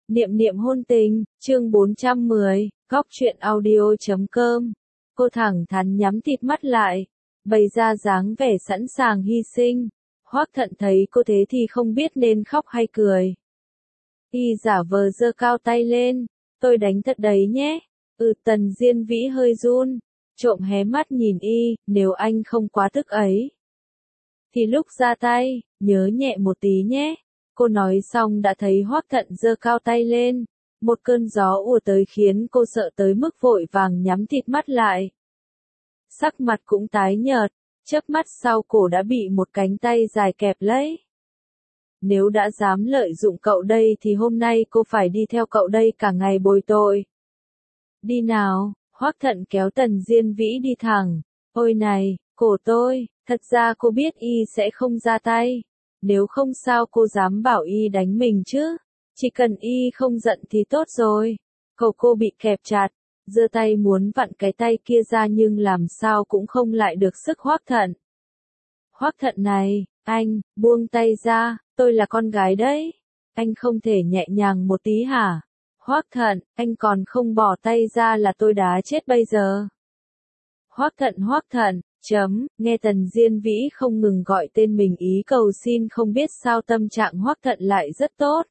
Niệm niệm hôn tình, chương 410, góc truyện audio.com. Cô thẳng thắn nhắm tịt mắt lại, bày ra dáng vẻ sẵn sàng hy sinh. Hoắc Thận thấy cô thế thì không biết nên khóc hay cười. Y giả vờ giơ cao tay lên, tôi đánh thật đấy nhé. Tần Diên Vĩ hơi run, trộm hé mắt nhìn Y, nếu anh không quá tức ấy. Thì lúc ra tay, nhớ nhẹ một tí nhé. Cô nói xong đã thấy Hoắc Thận giơ cao tay lên, một cơn gió ùa tới khiến cô sợ tới mức vội vàng nhắm tịt mắt lại. Sắc mặt cũng tái nhợt, chớp mắt sau cổ đã bị một cánh tay dài kẹp lấy. Nếu đã dám lợi dụng cậu đây thì hôm nay cô phải đi theo cậu đây cả ngày bồi tội. Đi nào, Hoắc Thận kéo Tần Diên Vĩ đi thẳng. Ôi này, cổ tôi, thật ra cô biết Y sẽ không ra tay. Nếu không sao cô dám bảo Y đánh mình chứ, chỉ cần Y không giận thì tốt rồi. Cô bị kẹp chặt, giơ tay muốn vặn cái tay kia ra nhưng làm sao cũng không lại được sức Hoắc Thận. Hoắc Thận này, anh, buông tay ra, tôi là con gái đấy. Anh không thể nhẹ nhàng một tí hả? Hoắc Thận, anh còn không bỏ tay ra là tôi đá chết bây giờ. Hoắc Thận, nghe Tần Diên Vĩ không ngừng gọi tên mình ý cầu xin, không biết sao tâm trạng Hoắc Thận lại rất tốt.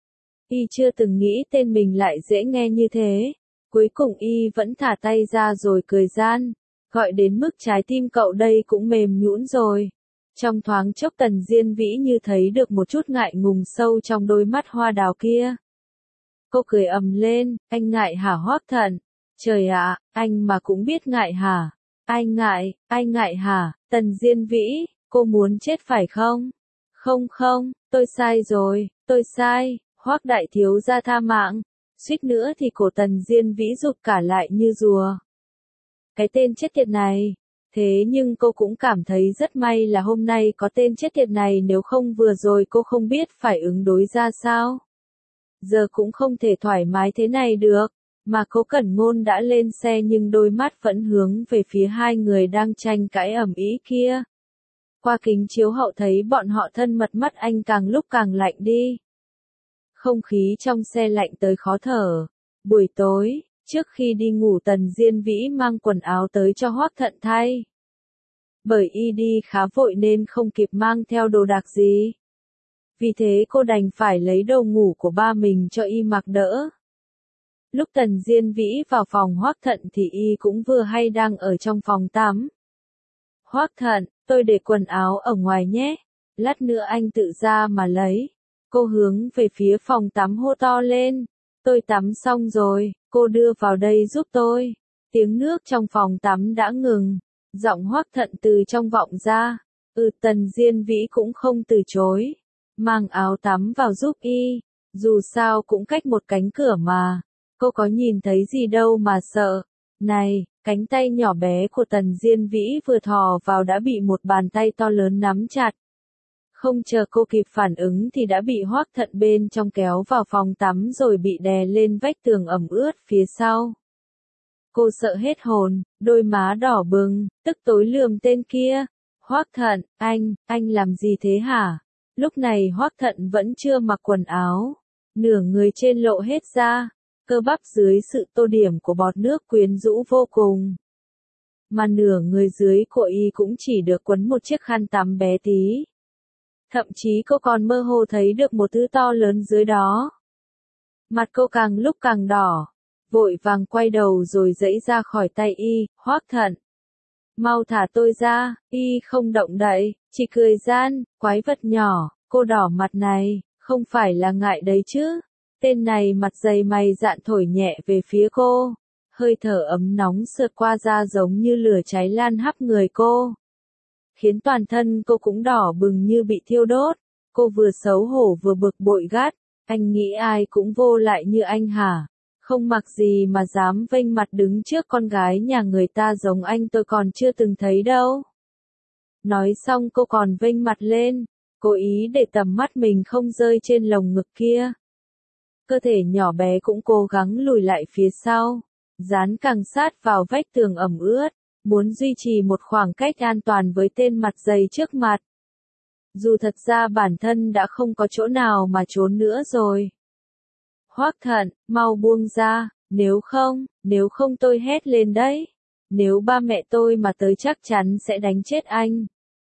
Y chưa từng nghĩ tên mình lại dễ nghe như thế. Cuối cùng Y vẫn thả tay ra rồi cười gian, gọi đến mức trái tim cậu đây cũng mềm nhũn rồi. Trong thoáng chốc Tần Diên Vĩ như thấy được một chút ngại ngùng sâu trong đôi mắt hoa đào kia. Cô cười ầm lên, anh ngại hả Hoắc Thận? Trời ạ, anh mà cũng biết ngại hả? Anh ngại hả? Tần Diên Vĩ, cô muốn chết phải không? Không, tôi sai rồi, tôi sai, Hoắc đại thiếu gia tha mạng. Suýt nữa thì cổ Tần Diên Vĩ rụt cả lại như rùa. Cái tên chết tiệt này. Thế nhưng cô cũng cảm thấy rất may là hôm nay có tên chết tiệt này, nếu không vừa rồi cô không biết phải ứng đối ra sao. Giờ cũng không thể thoải mái thế này được, mà Cố Cẩn Ngôn đã lên xe nhưng đôi mắt vẫn hướng về phía hai người đang tranh cãi ầm ĩ kia. Qua kính chiếu hậu thấy bọn họ thân mật, mắt anh càng lúc càng lạnh đi. Không khí trong xe lạnh tới khó thở. Buổi tối, trước khi đi ngủ Tần Diên Vĩ mang quần áo tới cho Hoắc Thận thay. Bởi Y đi khá vội nên không kịp mang theo đồ đạc gì. Vì thế cô đành phải lấy đồ ngủ của ba mình cho Y mặc đỡ. Lúc Tần Diên Vĩ vào phòng Hoắc Thận thì Y cũng vừa hay đang ở trong phòng tắm. Hoắc Thận, tôi để quần áo ở ngoài nhé, lát nữa anh tự ra mà lấy. Cô hướng về phía phòng tắm hô to lên. Tôi tắm xong rồi, cô đưa vào đây giúp tôi. Tiếng nước trong phòng tắm đã ngừng. Giọng Hoắc Thận từ trong vọng ra. Tần Diên Vĩ cũng không từ chối. Mang áo tắm vào giúp Y. Dù sao cũng cách một cánh cửa mà. Cô có nhìn thấy gì đâu mà sợ. Này, cánh tay nhỏ bé của Tần Diên Vĩ vừa thò vào đã bị một bàn tay to lớn nắm chặt. Không chờ cô kịp phản ứng thì đã bị Hoắc Thận bên trong kéo vào phòng tắm rồi bị đè lên vách tường ẩm ướt phía sau. Cô sợ hết hồn, đôi má đỏ bừng, tức tối lườm tên kia. Hoắc Thận, anh làm gì thế hả? Lúc này Hoắc Thận vẫn chưa mặc quần áo, nửa người trên lộ hết ra, cơ bắp dưới sự tô điểm của bọt nước quyến rũ vô cùng. Mà nửa người dưới của Y cũng chỉ được quấn một chiếc khăn tắm bé tí. Thậm chí cô còn mơ hồ thấy được một thứ to lớn dưới đó. Mặt cô càng lúc càng đỏ, vội vàng quay đầu rồi giãy ra khỏi tay Y. Hoắc Thận, mau thả tôi ra. Y không động đậy, chỉ cười gian, quái vật nhỏ, cô đỏ mặt này, không phải là ngại đấy chứ. Tên này mặt dày mày dạn thổi nhẹ về phía cô, hơi thở ấm nóng sượt qua da giống như lửa cháy lan hắp người cô, khiến toàn thân cô cũng đỏ bừng như bị thiêu đốt. Cô vừa xấu hổ vừa bực bội gắt, anh nghĩ ai cũng vô lại như anh hả? Không mặc gì mà dám vênh mặt đứng trước con gái nhà người ta giống anh, tôi còn chưa từng thấy đâu. Nói xong cô còn vênh mặt lên, cố ý để tầm mắt mình không rơi trên lồng ngực kia. Cơ thể nhỏ bé cũng cố gắng lùi lại phía sau, dán càng sát vào vách tường ẩm ướt, muốn duy trì một khoảng cách an toàn với tên mặt dày trước mặt. Dù thật ra bản thân đã không có chỗ nào mà trốn nữa rồi. Hoắc Thận, mau buông ra, nếu không tôi hét lên đấy. Nếu ba mẹ tôi mà tới chắc chắn sẽ đánh chết anh.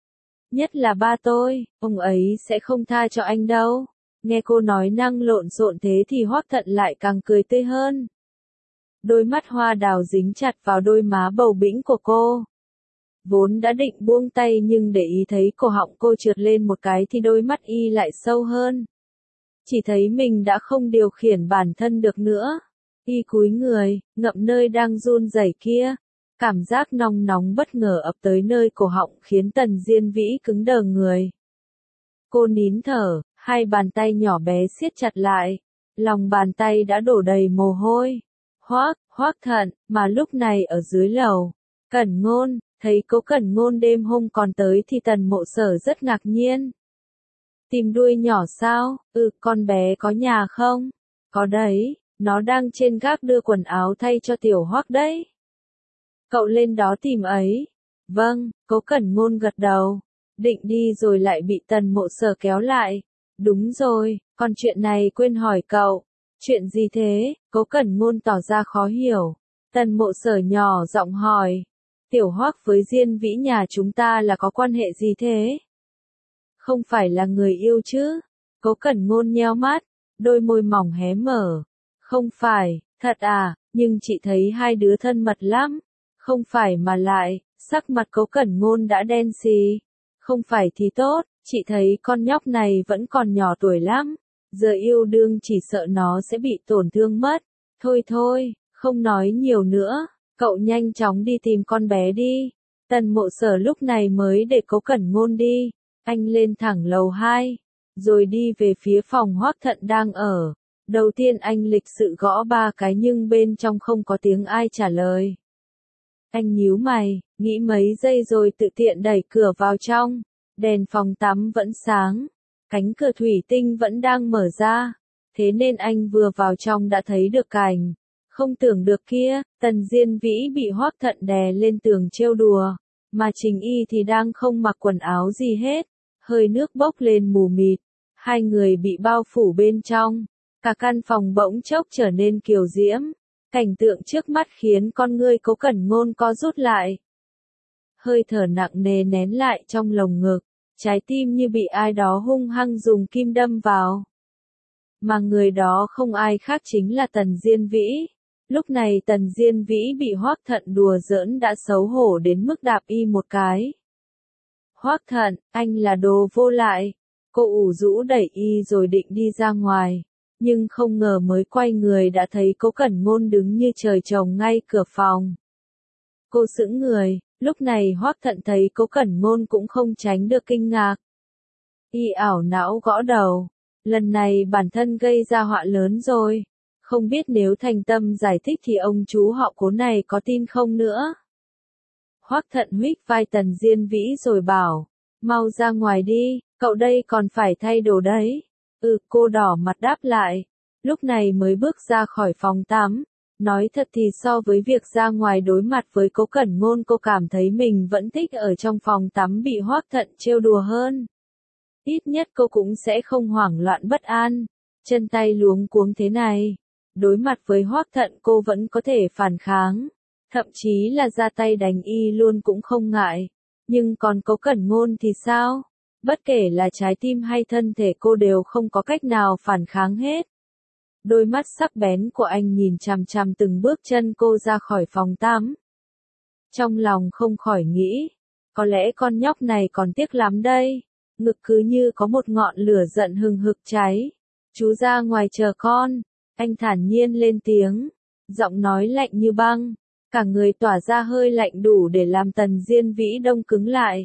Nhất là ba tôi, ông ấy sẽ không tha cho anh đâu. Nghe cô nói năng lộn xộn thế thì Hoắc Thận lại càng cười tươi hơn. Đôi mắt hoa đào dính chặt vào đôi má bầu bĩnh của cô. Vốn đã định buông tay nhưng để ý thấy cổ họng cô trượt lên một cái thì đôi mắt y lại sâu hơn. Chỉ thấy mình đã không điều khiển bản thân được nữa. Y cúi người, ngậm nơi đang run rẩy kia. Cảm giác nóng nóng bất ngờ ập tới nơi cổ họng khiến Tần Diên Vĩ cứng đờ người. Cô nín thở, hai bàn tay nhỏ bé siết chặt lại. Lòng bàn tay đã đổ đầy mồ hôi. Hoắc Thận, mà lúc này ở dưới lầu. Cẩn Ngôn, thấy Cố Cẩn Ngôn đêm hôm còn tới thì Tần Mộ Sở rất ngạc nhiên. Tìm đuôi nhỏ sao? Con bé có nhà không? Có đấy, nó đang trên gác đưa quần áo thay cho Tiểu Hoắc đấy. Cậu lên đó tìm ấy. Vâng, Cố Cẩn Ngôn gật đầu. Định đi rồi lại bị Tần Mộ Sở kéo lại. Đúng rồi, còn chuyện này quên hỏi cậu. Chuyện gì thế? Cố Cẩn Ngôn tỏ ra khó hiểu. Tần Mộ Sở nhỏ giọng hỏi. Tiểu Hoắc với Diên Vĩ nhà chúng ta là có quan hệ gì thế? Không phải là người yêu chứ? Cố Cẩn Ngôn nheo mắt, đôi môi mỏng hé mở. Không phải, thật à, nhưng chị thấy hai đứa thân mật lắm. Không phải mà lại, sắc mặt Cố Cẩn Ngôn đã đen xì. Không phải thì tốt, chị thấy con nhóc này vẫn còn nhỏ tuổi lắm. Giờ yêu đương chỉ sợ nó sẽ bị tổn thương mất. Thôi, không nói nhiều nữa, cậu nhanh chóng đi tìm con bé đi. Tần Mộ Sở lúc này mới để Cố Cẩn Ngôn đi. Anh lên thẳng lầu 2, rồi đi về phía phòng Hoắc Thận đang ở. Đầu tiên anh lịch sự gõ 3 cái nhưng bên trong không có tiếng ai trả lời. Anh nhíu mày, nghĩ mấy giây rồi tự tiện đẩy cửa vào trong. Đèn phòng tắm vẫn sáng, cánh cửa thủy tinh vẫn đang mở ra. Thế nên anh vừa vào trong đã thấy được cảnh. Không tưởng được kia, Tần Diên Vĩ bị Hoắc Thận đè lên tường trêu đùa. Mà Trình Y thì đang không mặc quần áo gì hết. Hơi nước bốc lên mù mịt. Hai người bị bao phủ bên trong. Cả căn phòng bỗng chốc trở nên kiều diễm. Cảnh tượng trước mắt khiến con ngươi Cố Cẩn Ngôn co rút lại. Hơi thở nặng nề nén lại trong lồng ngực. Trái tim như bị ai đó hung hăng dùng kim đâm vào. Mà người đó không ai khác chính là Tần Diên Vĩ. Lúc này Tần Diên Vĩ bị Hoắc Thận đùa giỡn đã xấu hổ đến mức đạp y một cái. Hoắc Thận, anh là đồ vô lại. Cô ủ rũ đẩy y rồi định đi ra ngoài. Nhưng không ngờ mới quay người đã thấy Cố Cẩn Ngôn đứng như trời trồng ngay cửa phòng. Cô sững người, lúc này Hoắc Thận thấy Cố Cẩn Ngôn cũng không tránh được kinh ngạc. Y ảo não gõ đầu. Lần này bản thân gây ra họa lớn rồi. Không biết nếu thành tâm giải thích thì ông chú họ Cố này có tin không nữa. Hoắc Thận huých vai Tần Diên Vĩ rồi bảo. Mau ra ngoài đi, cậu đây còn phải thay đồ đấy. Cô đỏ mặt đáp lại. Lúc này mới bước ra khỏi phòng tắm. Nói thật thì so với việc ra ngoài đối mặt với Cố Cẩn Ngôn cô cảm thấy mình vẫn thích ở trong phòng tắm bị Hoắc Thận trêu đùa hơn. Ít nhất cô cũng sẽ không hoảng loạn bất an. Chân tay luống cuống thế này. Đối mặt với Hoắc Thận cô vẫn có thể phản kháng. Thậm chí là ra tay đánh y luôn cũng không ngại. Nhưng còn Cố Cẩn Ngôn thì sao? Bất kể là trái tim hay thân thể cô đều không có cách nào phản kháng hết. Đôi mắt sắc bén của anh nhìn chằm chằm từng bước chân cô ra khỏi phòng tắm. Trong lòng không khỏi nghĩ, có lẽ con nhóc này còn tiếc lắm đây. Ngực cứ như có một ngọn lửa giận hừng hực cháy. Chú ra ngoài chờ con. Anh thản nhiên lên tiếng. Giọng nói lạnh như băng. Cả người tỏa ra hơi lạnh đủ để làm Tần Diên Vĩ đông cứng lại.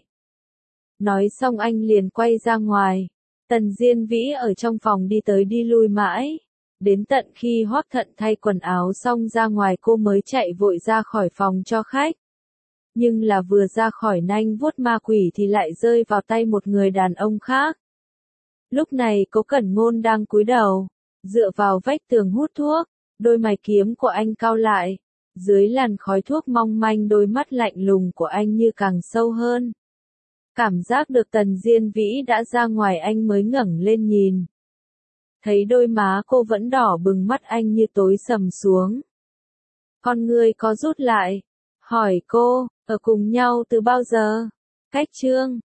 Nói xong anh liền quay ra ngoài. Tần Diên Vĩ ở trong phòng đi tới đi lui mãi. Đến tận khi Hoắc Thận thay quần áo xong ra ngoài cô mới chạy vội ra khỏi phòng cho khách. Nhưng là vừa ra khỏi nanh vuốt ma quỷ thì lại rơi vào tay một người đàn ông khác. Lúc này Cố Cẩn Ngôn đang cúi đầu, dựa vào vách tường hút thuốc, đôi mày kiếm của anh cau lại. Dưới làn khói thuốc mong manh đôi mắt lạnh lùng của anh như càng sâu hơn. Cảm giác được Tần Diên Vĩ đã ra ngoài anh mới ngẩng lên nhìn. Thấy đôi má cô vẫn đỏ bừng, mắt anh như tối sầm xuống. Con ngươi có rút lại. Hỏi cô, ở cùng nhau từ bao giờ? Cách Trương.